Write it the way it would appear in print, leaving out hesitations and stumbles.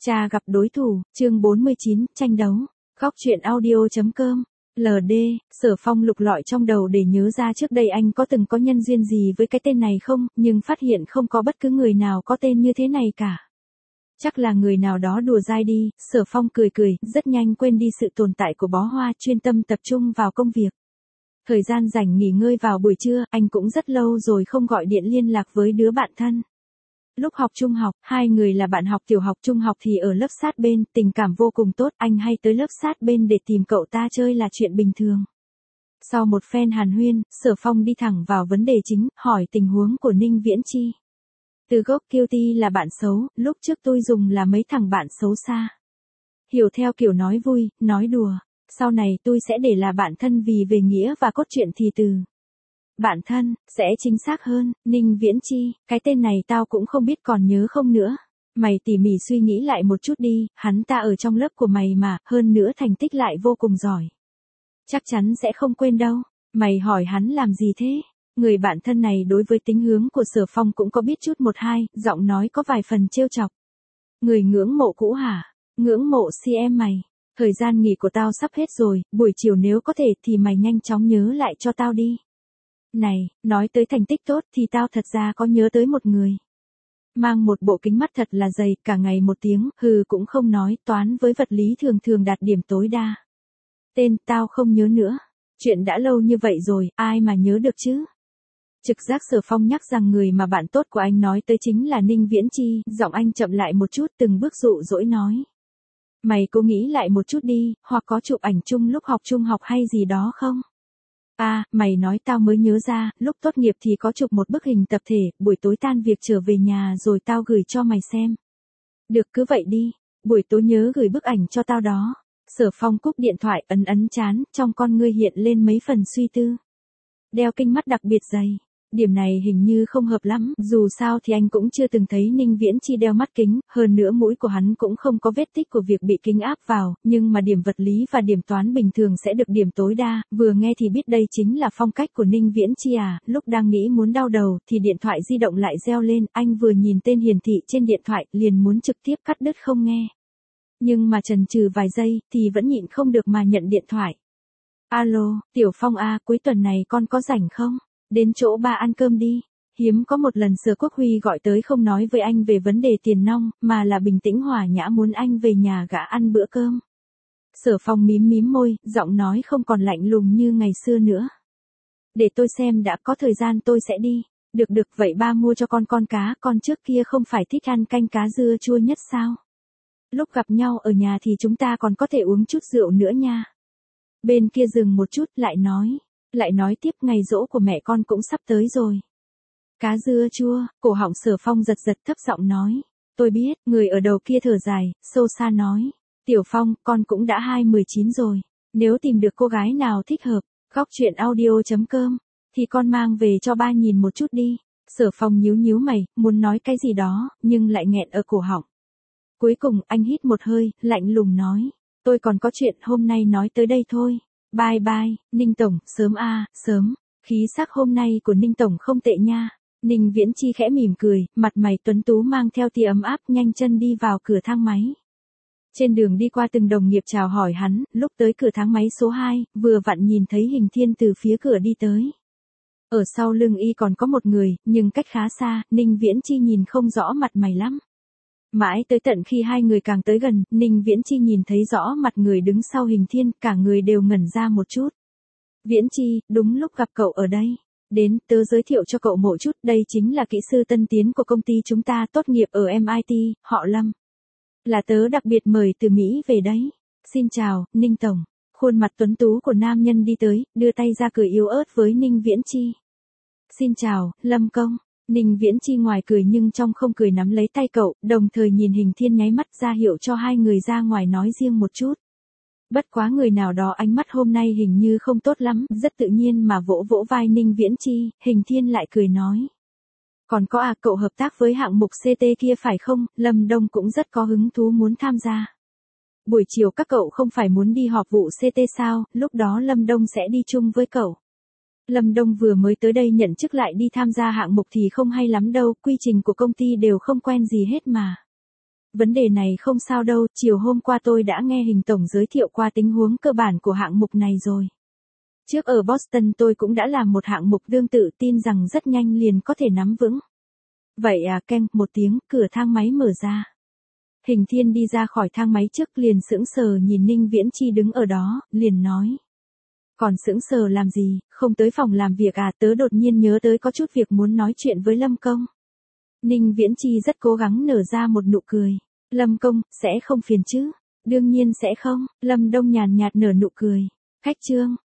Cha gặp đối thủ, chương 49, tranh đấu. Góc truyện audio.com. LD, Sở Phong lục lọi trong đầu để nhớ ra trước đây anh có từng có nhân duyên gì với cái tên này không, nhưng phát hiện không có bất cứ người nào có tên như thế này cả. Chắc là người nào đó đùa dai đi, Sở Phong cười cười, rất nhanh quên đi sự tồn tại của bó hoa, chuyên tâm tập trung vào công việc. Thời gian rảnh nghỉ ngơi vào buổi trưa, anh cũng rất lâu rồi không gọi điện liên lạc với đứa bạn thân. Lúc học trung học, hai người là bạn học tiểu học, trung học thì ở lớp sát bên, tình cảm vô cùng tốt, anh hay tới lớp sát bên để tìm cậu ta chơi là chuyện bình thường. Sau một phen hàn huyên, Sở Phong đi thẳng vào vấn đề chính, hỏi tình huống của Ninh Viễn Chi. Từ gốc guilty là bạn xấu, lúc trước tôi dùng là mấy thằng bạn xấu xa. Hiểu theo kiểu nói vui, nói đùa, sau này tôi sẽ để là bạn thân vì về nghĩa và cốt truyện thì từ. Bạn thân, sẽ chính xác hơn, Ninh Viễn Chi, cái tên này tao cũng không biết còn nhớ không nữa. Mày tỉ mỉ suy nghĩ lại một chút đi, hắn ta ở trong lớp của mày mà, hơn nữa thành tích lại vô cùng giỏi. Chắc chắn sẽ không quên đâu, mày hỏi hắn làm gì thế? Người bạn thân này đối với tính hướng của Sở Phong cũng có biết chút một hai, giọng nói có vài phần trêu chọc. Người ngưỡng mộ cũ hả? Ngưỡng mộ si em mày. Thời gian nghỉ của tao sắp hết rồi, buổi chiều nếu có thể thì mày nhanh chóng nhớ lại cho tao đi. Này, nói tới thành tích tốt thì tao thật ra có nhớ tới một người. Mang một bộ kính mắt thật là dày, cả ngày một tiếng, hừ cũng không nói, toán với vật lý thường thường đạt điểm tối đa. Tên tao không nhớ nữa. Chuyện đã lâu như vậy rồi, ai mà nhớ được chứ? Trực giác Sở Phong nhắc rằng người mà bạn tốt của anh nói tới chính là Ninh Viễn Chi, giọng anh chậm lại một chút, từng bước dụ dỗi nói. Mày cố nghĩ lại một chút đi, hoặc có chụp ảnh chung lúc học trung học hay gì đó không? À, mày nói tao mới nhớ ra, lúc tốt nghiệp thì có chụp một bức hình tập thể, buổi tối tan việc trở về nhà rồi tao gửi cho mày xem. Được cứ vậy đi, buổi tối nhớ gửi bức ảnh cho tao đó. Sở Phong cúp điện thoại, ấn trán, trong con ngươi hiện lên mấy phần suy tư. Đeo kính mắt đặc biệt dày. Điểm này hình như không hợp lắm, dù sao thì anh cũng chưa từng thấy Ninh Viễn Chi đeo mắt kính, hơn nữa mũi của hắn cũng không có vết tích của việc bị kính áp vào, nhưng mà điểm vật lý và điểm toán bình thường sẽ được điểm tối đa, vừa nghe thì biết đây chính là phong cách của Ninh Viễn Chi à, lúc đang nghĩ muốn đau đầu thì điện thoại di động lại reo lên, anh vừa nhìn tên hiển thị trên điện thoại liền muốn trực tiếp cắt đứt không nghe. Nhưng mà chần chừ vài giây thì vẫn nhịn không được mà nhận điện thoại. Alo, Tiểu Phong à, cuối tuần này con có rảnh không? Đến chỗ ba ăn cơm đi. Hiếm có một lần Sở Quốc Huy gọi tới không nói với anh về vấn đề tiền nong, mà là bình tĩnh hòa nhã muốn anh về nhà gã ăn bữa cơm. Sở Phong mím môi, giọng nói không còn lạnh lùng như ngày xưa nữa. Để tôi xem đã, có thời gian tôi sẽ đi. Được vậy ba mua cho con cá, con trước kia không phải thích ăn canh cá dưa chua nhất sao? Lúc gặp nhau ở nhà thì chúng ta còn có thể uống chút rượu nữa nha. Bên kia dừng một chút lại nói tiếp ngày giỗ của mẹ con cũng sắp tới rồi. Cá dưa chua, cổ họng Sở Phong giật thấp giọng nói. Tôi biết, người ở đầu kia thở dài, sâu xa nói. Tiểu Phong, con cũng đã 29 rồi. Nếu tìm được cô gái nào thích hợp, góc truyện audio.com, thì con mang về cho ba nhìn một chút đi. Sở Phong nhíu mày, muốn nói cái gì đó, nhưng lại nghẹn ở cổ họng. Cuối cùng, anh hít một hơi, lạnh lùng nói. Tôi còn có chuyện hôm nay nói tới đây thôi. Bye, Ninh Tổng, sớm sớm. Khí sắc hôm nay của Ninh Tổng không tệ nha. Ninh Viễn Chi khẽ mỉm cười, mặt mày tuấn tú mang theo tia ấm áp, nhanh chân đi vào cửa thang máy. Trên đường đi qua từng đồng nghiệp chào hỏi hắn, lúc tới cửa thang máy số 2, vừa vặn nhìn thấy Hình Thiên từ phía cửa đi tới. Ở sau lưng y còn có một người, nhưng cách khá xa, Ninh Viễn Chi nhìn không rõ mặt mày lắm. Mãi tới tận khi hai người càng tới gần, Ninh Viễn Chi nhìn thấy rõ mặt người đứng sau Hình Thiên, cả người đều ngẩn ra một chút. Viễn Chi, đúng lúc gặp cậu ở đây. Đến, tớ giới thiệu cho cậu một chút, đây chính là kỹ sư tân tiến của công ty chúng ta, tốt nghiệp ở MIT, họ Lâm. Là tớ đặc biệt mời từ Mỹ về đấy. Xin chào, Ninh Tổng. Khuôn mặt tuấn tú của nam nhân đi tới, đưa tay ra cười yếu ớt với Ninh Viễn Chi. Xin chào, Lâm Công. Ninh Viễn Chi ngoài cười nhưng trong không cười nắm lấy tay cậu, đồng thời nhìn Hình Thiên nháy mắt ra hiệu cho hai người ra ngoài nói riêng một chút. Bất quá người nào đó ánh mắt hôm nay hình như không tốt lắm, rất tự nhiên mà vỗ vai Ninh Viễn Chi, Hình Thiên lại cười nói. Còn có cậu hợp tác với hạng mục CT kia phải không, Lâm Đông cũng rất có hứng thú muốn tham gia. Buổi chiều các cậu không phải muốn đi họp vụ CT sao, lúc đó Lâm Đông sẽ đi chung với cậu. Lâm Đông vừa mới tới đây nhận chức lại đi tham gia hạng mục thì không hay lắm đâu, quy trình của công ty đều không quen gì hết mà. Vấn đề này không sao đâu, chiều hôm qua tôi đã nghe Hình tổng giới thiệu qua tình huống cơ bản của hạng mục này rồi. Trước ở Boston tôi cũng đã làm một hạng mục tương tự, tin rằng rất nhanh liền có thể nắm vững. Vậy à, keng một tiếng, cửa thang máy mở ra. Hình Thiên đi ra khỏi thang máy trước, liền sững sờ nhìn Ninh Viễn Chi đứng ở đó, liền nói. Còn sững sờ làm gì, không tới phòng làm việc à, tớ đột nhiên nhớ tới có chút việc muốn nói chuyện với Lâm công. Ninh Viễn Chi rất cố gắng nở ra một nụ cười. Lâm công, sẽ không phiền chứ? Đương nhiên sẽ không, Lâm Đông nhàn nhạt nở nụ cười. Khách Trương,